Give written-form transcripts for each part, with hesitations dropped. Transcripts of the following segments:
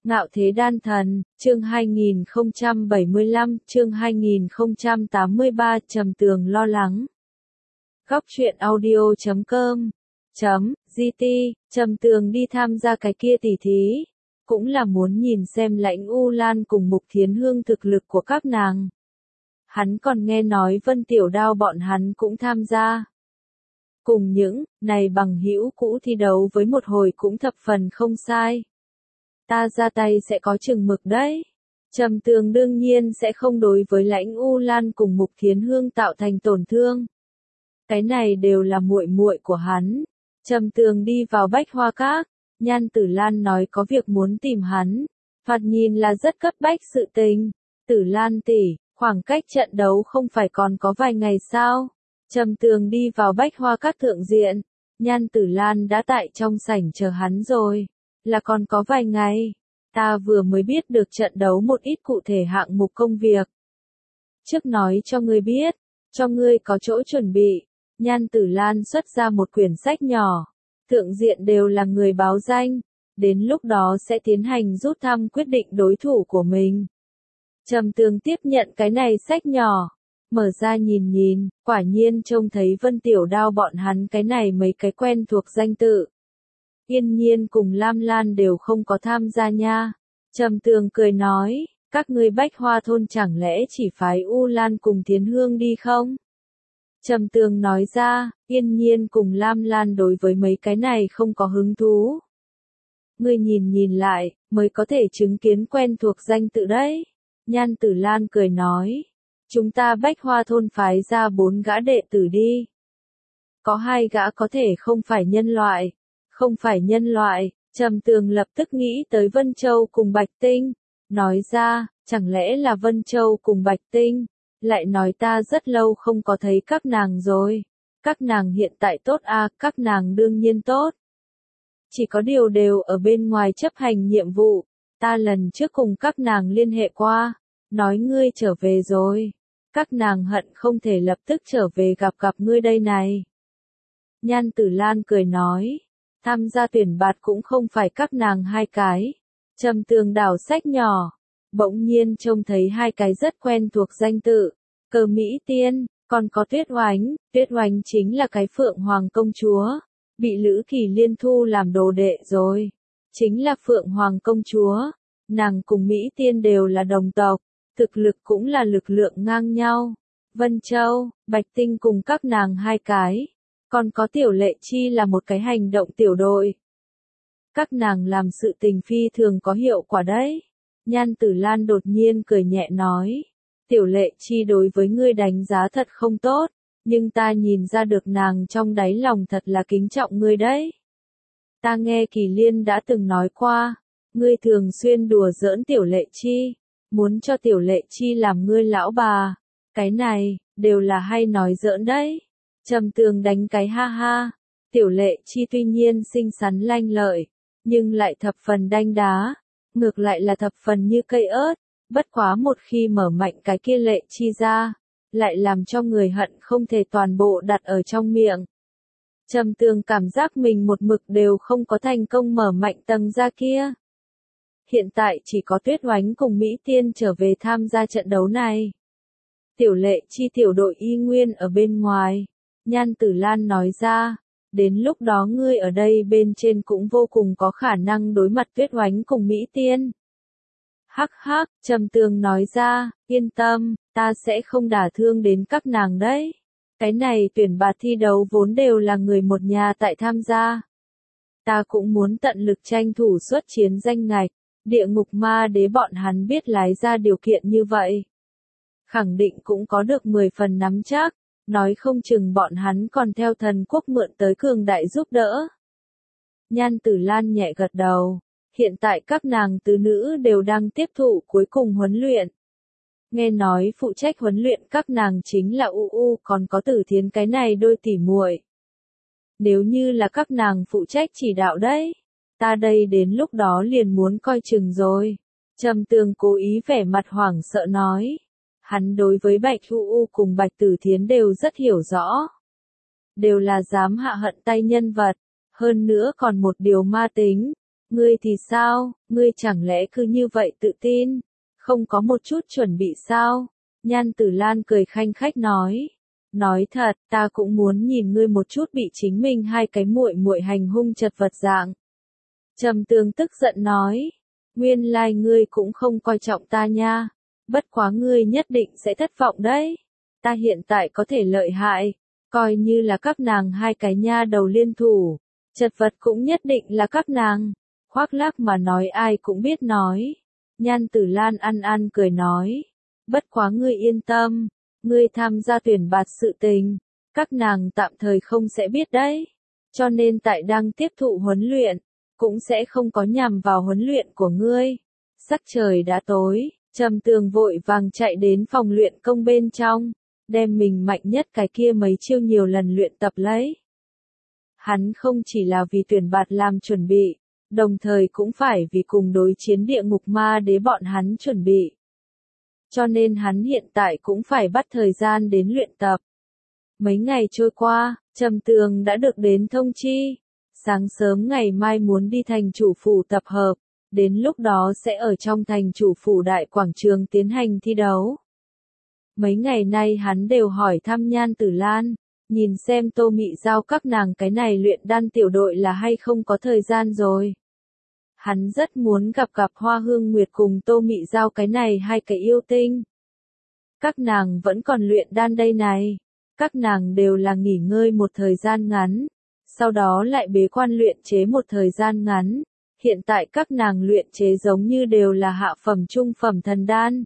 Ngạo thế đan thần, chương 2075, chương 2083, Trầm Tường lo lắng. Góc truyện audio.com GT, Trầm Tường đi tham gia cái kia tỉ thí, cũng là muốn nhìn xem Lãnh U Lan cùng Mục Thiến Hương thực lực của các nàng. Hắn còn nghe nói Vân Tiểu Đao bọn hắn cũng tham gia. Cùng những này bằng hữu cũ thi đấu với một hồi cũng thập phần không sai. Ta ra tay sẽ có chừng mực đấy. Trầm Tường đương nhiên sẽ không đối với Lãnh U Lan cùng Mục Thiến Hương tạo thành tổn thương. Cái này đều là muội muội của hắn. Trầm Tường đi vào Bách Hoa Các, Nhan Tử Lan nói có việc muốn tìm hắn, thoạt nhìn là rất cấp bách sự tình. Tử Lan tỷ, khoảng cách trận đấu không phải còn có vài ngày sao? Trầm Tường đi vào Bách Hoa Các thượng diện, Nhan Tử Lan đã tại trong sảnh chờ hắn rồi. Là còn có vài ngày, ta vừa mới biết được trận đấu một ít cụ thể hạng mục công việc. Trước nói cho ngươi biết, cho ngươi có chỗ chuẩn bị. Nhan Tử Lan xuất ra một quyển sách nhỏ, thượng diện đều là người báo danh, đến lúc đó sẽ tiến hành rút thăm quyết định đối thủ của mình. Trầm Tường tiếp nhận cái này sách nhỏ, mở ra nhìn nhìn, quả nhiên trông thấy Vân Tiểu Đao bọn hắn cái này mấy cái quen thuộc danh tự. Yên Nhiên cùng Lam Lan đều không có tham gia nha. Trầm Tường cười nói, các ngươi Bách Hoa thôn chẳng lẽ chỉ phái U Lan cùng Thiến Hương đi không? Trầm Tường nói ra, Yên Nhiên cùng Lam Lan đối với mấy cái này không có hứng thú. Ngươi nhìn nhìn lại, mới có thể chứng kiến quen thuộc danh tự đấy. Nhan Tử Lan cười nói, chúng ta Bách Hoa thôn phái ra 4 gã đệ tử đi. Có 2 gã có thể không phải nhân loại. Không phải nhân loại, Trầm Tường lập tức nghĩ tới Vân Châu cùng Bạch Tinh, nói ra, chẳng lẽ là Vân Châu cùng Bạch Tinh, lại nói ta rất lâu không có thấy các nàng rồi, các nàng hiện tại tốt à, các nàng đương nhiên tốt. Chỉ có điều đều ở bên ngoài chấp hành nhiệm vụ, ta lần trước cùng các nàng liên hệ qua, nói ngươi trở về rồi, các nàng hận không thể lập tức trở về gặp ngươi đây này. Nhan Tử Lan cười nói. Tham gia tuyển bạt cũng không phải các nàng 2 cái. Trầm Tường đảo sách nhỏ, bỗng nhiên trông thấy 2 cái rất quen thuộc danh tự. Cờ Mỹ Tiên, còn có Tuyết Oánh chính là cái Phượng Hoàng công chúa, bị Lữ Kỳ Liên thu làm đồ đệ rồi. Chính là Phượng Hoàng công chúa, nàng cùng Mỹ Tiên đều là đồng tộc, thực lực cũng là lực lượng ngang nhau. Vân Châu, Bạch Tinh cùng các nàng 2 cái. Còn có Tiểu Lệ Chi là một cái hành động tiểu đội. Các nàng làm sự tình phi thường có hiệu quả đấy. Nhan Tử Lan đột nhiên cười nhẹ nói. Tiểu Lệ Chi đối với ngươi đánh giá thật không tốt, nhưng ta nhìn ra được nàng trong đáy lòng thật là kính trọng ngươi đấy. Ta nghe Kỳ Liên đã từng nói qua, ngươi thường xuyên đùa giỡn Tiểu Lệ Chi, muốn cho Tiểu Lệ Chi làm ngươi lão bà. Cái này, đều là hay nói giỡn đấy. Trầm Tường đánh cái ha ha, Tiểu Lệ Chi tuy nhiên xinh xắn lanh lợi, nhưng lại thập phần đanh đá, ngược lại là thập phần như cây ớt, bất quá một khi mở mạnh cái kia Lệ Chi ra, lại làm cho người hận không thể toàn bộ đặt ở trong miệng. Trầm Tường cảm giác mình một mực đều không có thành công mở mạnh tầng ra kia. Hiện tại chỉ có Tuyết Oánh cùng Mỹ Tiên trở về tham gia trận đấu này. Tiểu Lệ Chi tiểu đội y nguyên ở bên ngoài. Nhan Tử Lan nói ra, đến lúc đó ngươi ở đây bên trên cũng vô cùng có khả năng đối mặt Tuyết Oánh cùng Mỹ Tiên. Hắc hắc, Trầm Tường nói ra, yên tâm, ta sẽ không đả thương đến các nàng đấy. Cái này tuyển bạt thi đấu vốn đều là người một nhà tại tham gia. Ta cũng muốn tận lực tranh thủ xuất chiến danh ngạch, Địa Ngục Ma Đế bọn hắn biết lái ra điều kiện như vậy. Khẳng định cũng có được 10 phần nắm chắc. Nói không chừng bọn hắn còn theo thần quốc mượn tới cường đại giúp đỡ. Nhan Tử Lan nhẹ gật đầu. Hiện tại các nàng tứ nữ đều đang tiếp thụ cuối cùng huấn luyện. Nghe nói phụ trách huấn luyện các nàng chính là UU, còn có Tử Thiến cái này đôi tỉ muội. Nếu như là các nàng phụ trách chỉ đạo đấy, ta đây đến lúc đó liền muốn coi chừng rồi. Trầm Tường cố ý vẻ mặt hoảng sợ nói. Hắn đối với Bạch UU cùng Bạch Tử Thiến đều rất hiểu rõ. Đều là dám hạ hận tay nhân vật, hơn nữa còn một điều ma tính. Ngươi thì sao, ngươi chẳng lẽ cứ như vậy tự tin, không có một chút chuẩn bị sao? Nhan Tử Lan cười khanh khách nói. Nói thật, ta cũng muốn nhìn ngươi một chút bị chính mình hai cái muội muội hành hung chật vật dạng. Trầm Tường tức giận nói. Nguyên lai ngươi cũng không coi trọng ta nha. Bất quá ngươi nhất định sẽ thất vọng đấy. Ta hiện tại có thể lợi hại, coi như là các nàng hai cái nha đầu liên thủ. Chật vật cũng nhất định là các nàng. Khoác lác mà nói ai cũng biết nói. Nhan Tử Lan ăn ăn cười nói. Bất quá ngươi yên tâm, ngươi tham gia tuyển bạt sự tình, các nàng tạm thời không sẽ biết đấy. Cho nên tại đang tiếp thụ huấn luyện, cũng sẽ không có nhằm vào huấn luyện của ngươi. Sắc trời đã tối, Trầm Tường vội vàng chạy đến phòng luyện công bên trong, đem mình mạnh nhất cái kia mấy chiêu nhiều lần luyện tập lấy. Hắn không chỉ là vì tuyển bạt làm chuẩn bị, đồng thời cũng phải vì cùng đối chiến địa ngục ma đế bọn hắn chuẩn bị. Cho nên hắn hiện tại cũng phải bắt thời gian đến luyện tập. Mấy ngày trôi qua, Trầm Tường đã được đến thông chi. Sáng sớm ngày mai muốn đi thành chủ phủ tập hợp, đến lúc đó sẽ ở trong thành chủ phủ đại quảng trường tiến hành thi đấu. Mấy ngày nay hắn đều hỏi thăm Nhan Tử Lan, nhìn xem Tô Mị giao các nàng cái này luyện đan tiểu đội là hay không có thời gian rồi. Hắn rất muốn gặp Hoa Hương Nguyệt cùng Tô Mị giao cái này hai cái yêu tinh. Các nàng vẫn còn luyện đan đây này. Các nàng đều là nghỉ ngơi một thời gian ngắn, sau đó lại bế quan luyện chế một thời gian ngắn. Hiện tại các nàng luyện chế giống như đều là hạ phẩm trung phẩm thần đan.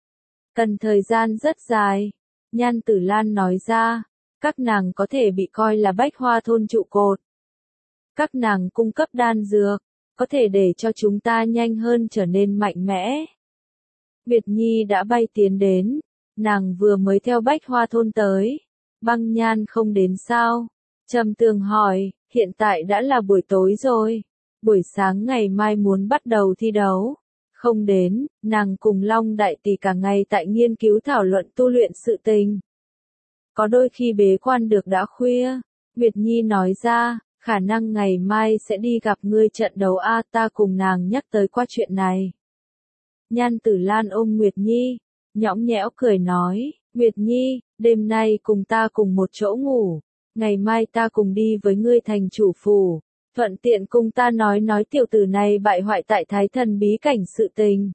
Cần thời gian rất dài. Nhan Tử Lan nói ra, các nàng có thể bị coi là bách hoa thôn trụ cột. Các nàng cung cấp đan dược, có thể để cho chúng ta nhanh hơn trở nên mạnh mẽ. Nguyệt Nhi đã bay tiến đến, nàng vừa mới theo bách hoa thôn tới. Băng Nhan không đến sao? Trầm Tường hỏi, hiện tại đã là buổi tối rồi. Buổi sáng ngày mai muốn bắt đầu thi đấu. Không đến, nàng cùng Long Đại Tỷ cả ngày tại nghiên cứu thảo luận tu luyện sự tình. Có đôi khi bế quan được đã khuya. Nguyệt Nhi nói ra, khả năng ngày mai sẽ đi gặp ngươi trận đấu A, ta cùng nàng nhắc tới qua chuyện này. Nhan Tử Lan ôm Nguyệt Nhi, nhõng nhẽo cười nói, Nguyệt Nhi, đêm nay cùng ta cùng một chỗ ngủ, ngày mai ta cùng đi với ngươi thành chủ phủ, thuận tiện cùng ta nói tiểu tử này bại hoại tại Thái Thần bí cảnh sự tình.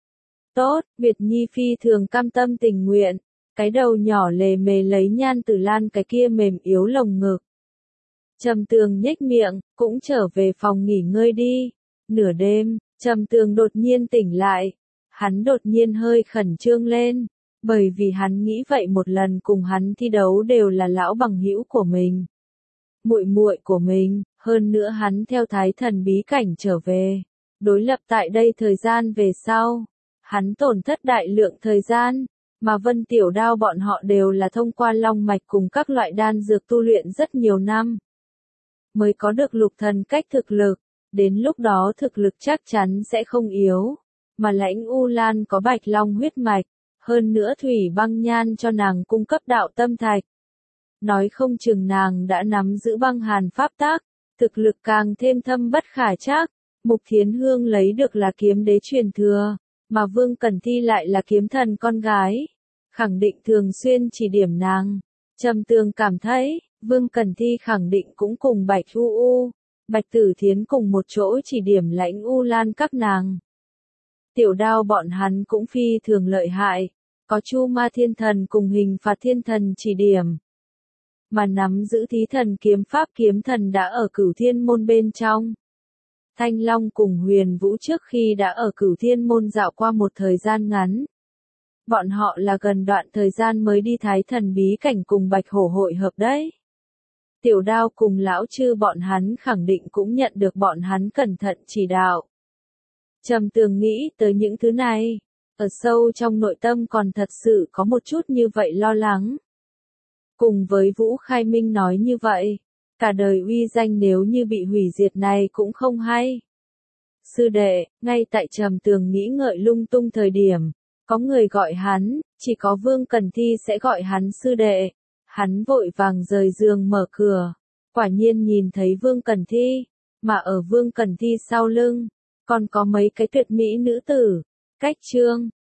Tốt, Nguyệt Nhi phi thường cam tâm tình nguyện, cái đầu nhỏ lề mề lấy Nhan Tử Lan cái kia mềm yếu lồng ngực. Trầm Tường nhếch miệng, cũng trở về phòng nghỉ ngơi đi. Nửa đêm, Trầm Tường đột nhiên tỉnh lại. Hắn đột nhiên hơi khẩn trương lên, bởi vì hắn nghĩ vậy một lần cùng hắn thi đấu đều là lão bằng hữu của mình. Muội muội của mình, hơn nữa hắn theo Thái Thần bí cảnh trở về. Đối lập tại đây thời gian về sau, hắn tổn thất đại lượng thời gian, mà Vân Tiểu Đao bọn họ đều là thông qua long mạch cùng các loại đan dược tu luyện rất nhiều năm. Mới có được lục thần cách thực lực, đến lúc đó thực lực chắc chắn sẽ không yếu, mà Lãnh U Lan có bạch long huyết mạch, hơn nữa Thủy Băng Nhan cho nàng cung cấp đạo tâm thạch. Nói không chừng nàng đã nắm giữ băng hàn pháp tác, thực lực càng thêm thâm bất khả trắc. Mục Thiến Hương lấy được là kiếm đế truyền thừa, mà Vương Cẩn Thi lại là kiếm thần con gái, khẳng định thường xuyên chỉ điểm nàng. Trầm Tường cảm thấy, Vương Cẩn Thi khẳng định cũng cùng Bạch Bạch Tử Thiến cùng một chỗ chỉ điểm Lãnh U Lan các nàng. Tiểu Đao bọn hắn cũng phi thường lợi hại, có Chu Ma Thiên Thần cùng Hình Phạt Thiên Thần chỉ điểm. Mà nắm giữ Thí Thần kiếm pháp kiếm thần đã ở Cửu Thiên môn bên trong. Thanh Long cùng Huyền Vũ trước khi đã ở Cửu Thiên môn dạo qua một thời gian ngắn. Bọn họ là gần đoạn thời gian mới đi Thái Thần bí cảnh cùng Bạch Hổ hội hợp đấy. Tiểu Đao cùng lão Chư bọn hắn khẳng định cũng nhận được bọn hắn cẩn thận chỉ đạo. Trầm Tường nghĩ tới những thứ này, ở sâu trong nội tâm còn thật sự có một chút như vậy lo lắng. Cùng với Vũ Khai Minh nói như vậy, cả đời uy danh nếu như bị hủy diệt này cũng không hay. Sư đệ, ngay tại Trầm Tường nghĩ ngợi lung tung thời điểm, có người gọi hắn, chỉ có Vương Cẩn Thi sẽ gọi hắn sư đệ. Hắn vội vàng rời giường mở cửa, quả nhiên nhìn thấy Vương Cẩn Thi, mà ở Vương Cẩn Thi sau lưng, còn có mấy cái tuyệt mỹ nữ tử. Cách chương